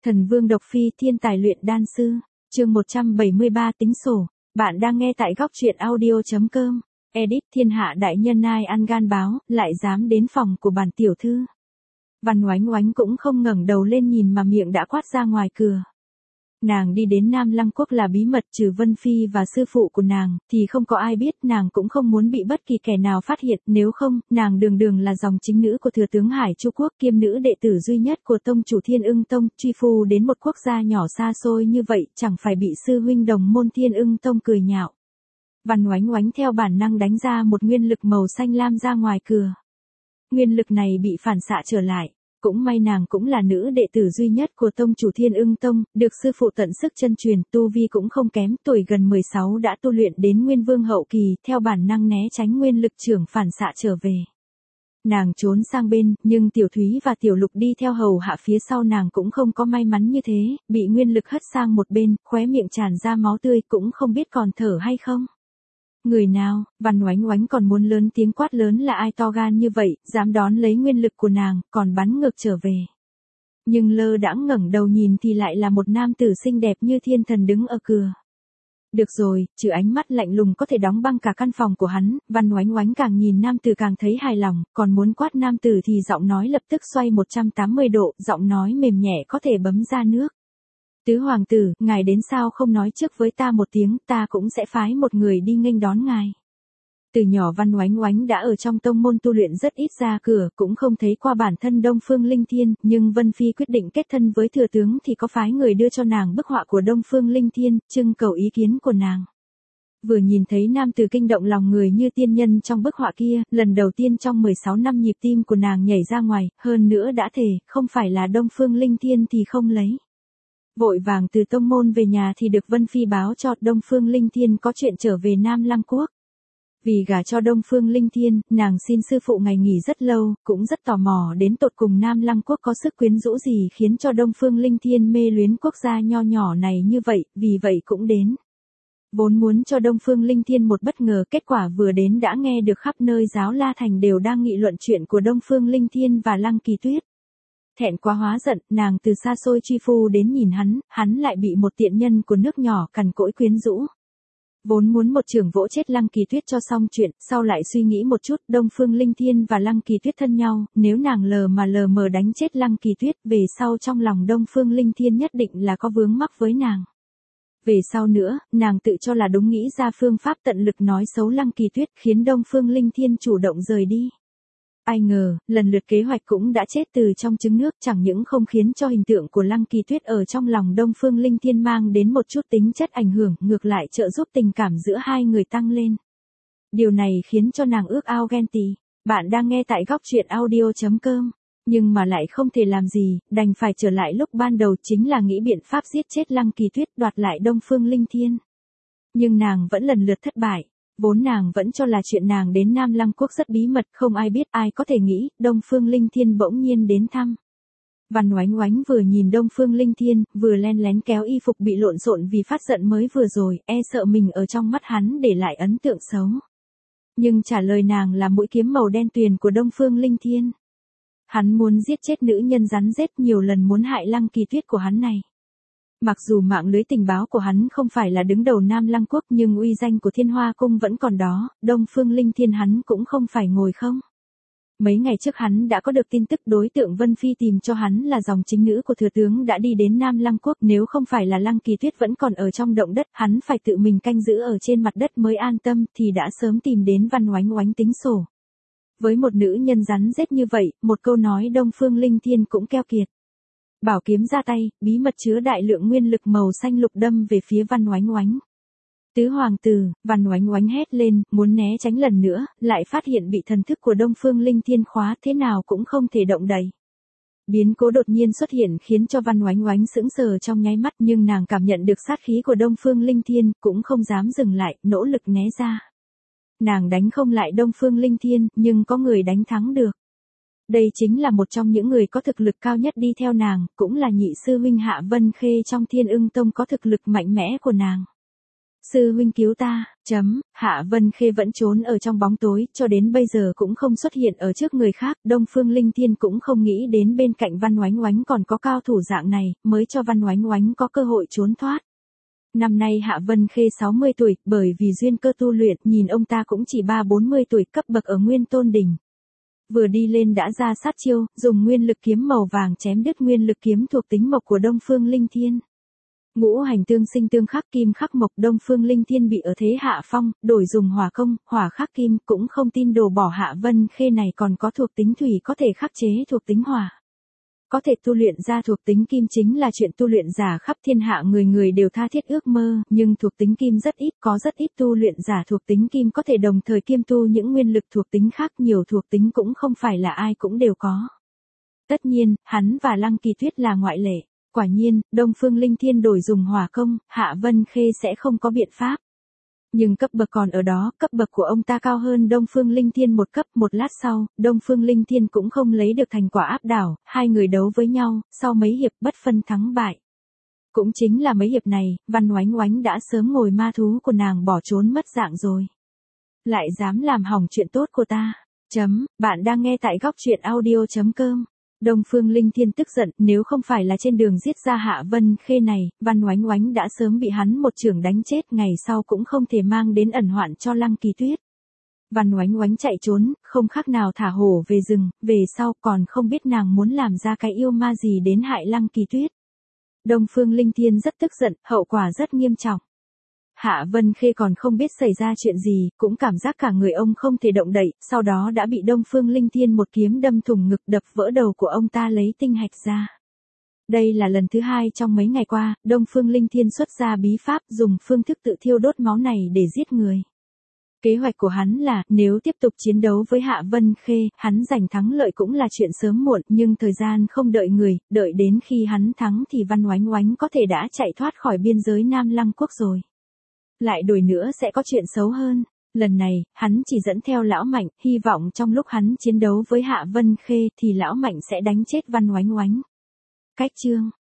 Thần Vương Độc Phi thiên tài luyện đan sư, chương 173 tính sổ, bạn đang nghe tại góc truyện audio.com, edit thiên hạ đại nhân ai ăn gan báo, lại dám đến phòng của bản tiểu thư. Văn Oánh Oánh cũng không ngẩng đầu lên nhìn mà miệng đã quát ra ngoài cửa. Nàng đi đến Nam Lăng Quốc là bí mật, trừ Vân Phi và sư phụ của nàng, thì không có ai biết. Nàng cũng không muốn bị bất kỳ kẻ nào phát hiện, nếu không, nàng đường đường là dòng chính nữ của thừa tướng Hải Chu Quốc, kiêm nữ đệ tử duy nhất của tông chủ Thiên Ưng Tông, truy phu đến một quốc gia nhỏ xa xôi như vậy, chẳng phải bị sư huynh đồng môn Thiên Ưng Tông cười nhạo. Văn Oánh Oánh theo bản năng đánh ra một nguyên lực màu xanh lam ra ngoài cửa. Nguyên lực này bị phản xạ trở lại. Cũng may nàng cũng là nữ đệ tử duy nhất của tông chủ Thiên Ưng Tông, được sư phụ tận sức chân truyền, tu vi cũng không kém, tuổi gần 16 đã tu luyện đến Nguyên Vương hậu kỳ, theo bản năng né tránh nguyên lực trưởng phản xạ trở về. Nàng trốn sang bên, nhưng Tiểu Thúy và Tiểu Lục đi theo hầu hạ phía sau nàng cũng không có may mắn như thế, bị nguyên lực hất sang một bên, khóe miệng tràn ra máu tươi, cũng không biết còn thở hay không. Người nào? Văn Oánh Oánh còn muốn lớn tiếng quát lớn là ai to gan như vậy, dám đón lấy nguyên lực của nàng, còn bắn ngược trở về. Nhưng lơ đãng ngẩng đầu nhìn thì lại là một nam tử xinh đẹp như thiên thần đứng ở cửa. Được rồi, trừ ánh mắt lạnh lùng có thể đóng băng cả căn phòng của hắn, Văn Oánh Oánh càng nhìn nam tử càng thấy hài lòng, còn muốn quát nam tử thì giọng nói lập tức xoay 180 độ, giọng nói mềm nhẹ có thể bấm ra nước. Tứ hoàng tử, ngài đến sao không nói trước với ta một tiếng, ta cũng sẽ phái một người đi nghênh đón ngài. Từ nhỏ Văn Oánh Oánh đã ở trong tông môn tu luyện rất ít ra cửa, cũng không thấy qua bản thân Đông Phương Linh Thiên, nhưng Vân Phi quyết định kết thân với thừa tướng thì có phái người đưa cho nàng bức họa của Đông Phương Linh Thiên, trưng cầu ý kiến của nàng. Vừa nhìn thấy nam tử kinh động lòng người như tiên nhân trong bức họa kia, lần đầu tiên trong 16 năm nhịp tim của nàng nhảy ra ngoài, hơn nữa đã thề, không phải là Đông Phương Linh Thiên thì không lấy. Vội vàng từ tông môn về nhà thì được Vân Phi báo cho Đông Phương Linh Thiên có chuyện trở về Nam Lăng Quốc. Vì gả cho Đông Phương Linh Thiên, nàng xin sư phụ ngày nghỉ rất lâu, cũng rất tò mò đến tột cùng Nam Lăng Quốc có sức quyến rũ gì khiến cho Đông Phương Linh Thiên mê luyến quốc gia nho nhỏ này như vậy, vì vậy cũng đến. Vốn muốn cho Đông Phương Linh Thiên một bất ngờ, kết quả vừa đến đã nghe được khắp nơi Giáo La Thành đều đang nghị luận chuyện của Đông Phương Linh Thiên và Lăng Kỳ Tuyết. Thẹn quá hóa giận, nàng từ xa xôi truy phu đến nhìn hắn lại bị một tiện nhân của nước nhỏ cằn cỗi quyến rũ. Vốn muốn một chưởng vỗ chết Lăng Kỳ Tuyết cho xong chuyện, sau lại suy nghĩ một chút, Đông Phương Linh Thiên và Lăng Kỳ Tuyết thân nhau, nếu nàng lờ mờ đánh chết Lăng Kỳ Tuyết, về sau trong lòng Đông Phương Linh Thiên nhất định là có vướng mắc với nàng. Về sau nữa, nàng tự cho là đúng nghĩ ra phương pháp tận lực nói xấu Lăng Kỳ Tuyết, khiến Đông Phương Linh Thiên chủ động rời đi. Ai ngờ, lần lượt kế hoạch cũng đã chết từ trong trứng nước, chẳng những không khiến cho hình tượng của Lăng Kỳ Tuyết ở trong lòng Đông Phương Linh Thiên mang đến một chút tính chất ảnh hưởng, ngược lại trợ giúp tình cảm giữa hai người tăng lên. Điều này khiến cho nàng ước ao ghen tị. Bạn đang nghe tại góc truyện audio.com, nhưng mà lại không thể làm gì, đành phải trở lại lúc ban đầu, chính là nghĩ biện pháp giết chết Lăng Kỳ Tuyết, đoạt lại Đông Phương Linh Thiên. Nhưng nàng vẫn lần lượt thất bại. Vốn nàng vẫn cho là chuyện nàng đến Nam Lăng Quốc rất bí mật, không ai biết, ai có thể nghĩ, Đông Phương Linh Thiên bỗng nhiên đến thăm. Văn Oánh Oánh vừa nhìn Đông Phương Linh Thiên, vừa len lén kéo y phục bị lộn xộn vì phát giận mới vừa rồi, e sợ mình ở trong mắt hắn để lại ấn tượng xấu. Nhưng trả lời nàng là mũi kiếm màu đen tuyền của Đông Phương Linh Thiên. Hắn muốn giết chết nữ nhân rắn rết, nhiều lần muốn hại Lăng Kỳ Tuyết của hắn này. Mặc dù mạng lưới tình báo của hắn không phải là đứng đầu Nam Lăng Quốc, nhưng uy danh của Thiên Hoa Cung vẫn còn đó, Đông Phương Linh Thiên hắn cũng không phải ngồi không. Mấy ngày trước hắn đã có được tin tức đối tượng Vân Phi tìm cho hắn là dòng chính nữ của thừa tướng đã đi đến Nam Lăng Quốc, nếu không phải là Lăng Kỳ Tuyết vẫn còn ở trong động đất, hắn phải tự mình canh giữ ở trên mặt đất mới an tâm, thì đã sớm tìm đến Văn Oánh Oánh tính sổ. Với một nữ nhân rắn rết như vậy, một câu nói Đông Phương Linh Thiên cũng keo kiệt. Bảo kiếm ra tay, bí mật chứa đại lượng nguyên lực màu xanh lục đâm về phía Văn Oánh Oánh. Tứ hoàng tử, Văn Oánh Oánh hét lên, muốn né tránh lần nữa, lại phát hiện bị thần thức của Đông Phương Linh Thiên khóa, thế nào cũng không thể động đậy. Biến cố đột nhiên xuất hiện khiến cho Văn Oánh Oánh sững sờ trong nháy mắt, nhưng nàng cảm nhận được sát khí của Đông Phương Linh Thiên, cũng không dám dừng lại, nỗ lực né ra. Nàng đánh không lại Đông Phương Linh Thiên, nhưng có người đánh thắng được. Đây chính là một trong những người có thực lực cao nhất đi theo nàng, cũng là nhị sư huynh Hạ Vân Khê trong Thiên Ưng Tông có thực lực mạnh mẽ của nàng. Sư huynh cứu ta, Hạ Vân Khê vẫn trốn ở trong bóng tối, cho đến bây giờ cũng không xuất hiện ở trước người khác, Đông Phương Linh Thiên cũng không nghĩ đến bên cạnh Văn Oánh Oánh còn có cao thủ dạng này, mới cho Văn Oánh Oánh có cơ hội trốn thoát. Năm nay Hạ Vân Khê 60 tuổi, bởi vì duyên cơ tu luyện, nhìn ông ta cũng chỉ 30-40 tuổi, cấp bậc ở Nguyên Tôn đỉnh. Vừa đi lên đã ra sát chiêu, dùng nguyên lực kiếm màu vàng chém đứt nguyên lực kiếm thuộc tính mộc của Đông Phương Linh Thiên. Ngũ hành tương sinh tương khắc, kim khắc mộc, Đông Phương Linh Thiên bị ở thế hạ phong, đổi dùng hỏa công, hỏa khắc kim, cũng không tin đổ bỏ Hạ Vân Khê này còn có thuộc tính thủy có thể khắc chế thuộc tính hỏa. Có thể tu luyện ra thuộc tính kim chính là chuyện tu luyện giả khắp thiên hạ người người đều tha thiết ước mơ, nhưng thuộc tính kim rất ít, có rất ít tu luyện giả thuộc tính kim có thể đồng thời kiêm tu những nguyên lực thuộc tính khác, nhiều thuộc tính cũng không phải là ai cũng đều có. Tất nhiên, hắn và Lăng Kỳ Tuyết là ngoại lệ. Quả nhiên, Đông Phương Linh Thiên đổi dùng hỏa công, Hạ Vân Khê sẽ không có biện pháp. Nhưng cấp bậc còn ở đó, cấp bậc của ông ta cao hơn Đông Phương Linh Thiên một cấp. Một lát sau, Đông Phương Linh Thiên cũng không lấy được thành quả áp đảo, hai người đấu với nhau, sau mấy hiệp bất phân thắng bại. Cũng chính là mấy hiệp này, Văn Oánh Oánh đã sớm ngồi ma thú của nàng bỏ trốn mất dạng rồi. Lại dám làm hỏng chuyện tốt của ta. Bạn đang nghe tại góc truyện audio.com. Đông Phương Linh Thiên tức giận, nếu không phải là trên đường giết ra Hạ Vân Khê này, Văn Oánh Oánh đã sớm bị hắn một chưởng đánh chết, ngày sau cũng không thể mang đến ẩn hoạn cho Lăng Kỳ Tuyết. Văn Oánh Oánh chạy trốn, không khác nào thả hổ về rừng, về sau còn không biết nàng muốn làm ra cái yêu ma gì đến hại Lăng Kỳ Tuyết. Đông Phương Linh Thiên rất tức giận, hậu quả rất nghiêm trọng. Hạ Vân Khê còn không biết xảy ra chuyện gì, cũng cảm giác cả người ông không thể động đậy, sau đó đã bị Đông Phương Linh Thiên một kiếm đâm thủng ngực, đập vỡ đầu của ông ta lấy tinh hạch ra. Đây là lần thứ hai trong mấy ngày qua, Đông Phương Linh Thiên xuất ra bí pháp dùng phương thức tự thiêu đốt máu này để giết người. Kế hoạch của hắn là, nếu tiếp tục chiến đấu với Hạ Vân Khê, hắn giành thắng lợi cũng là chuyện sớm muộn, nhưng thời gian không đợi người, đợi đến khi hắn thắng thì Văn Oánh Oánh có thể đã chạy thoát khỏi biên giới Nam Lăng Quốc rồi. Lại đuổi nữa sẽ có chuyện xấu hơn. Lần này, hắn chỉ dẫn theo Lão Mạnh, hy vọng trong lúc hắn chiến đấu với Hạ Vân Khê thì Lão Mạnh sẽ đánh chết Văn Oánh Oánh. Cách chương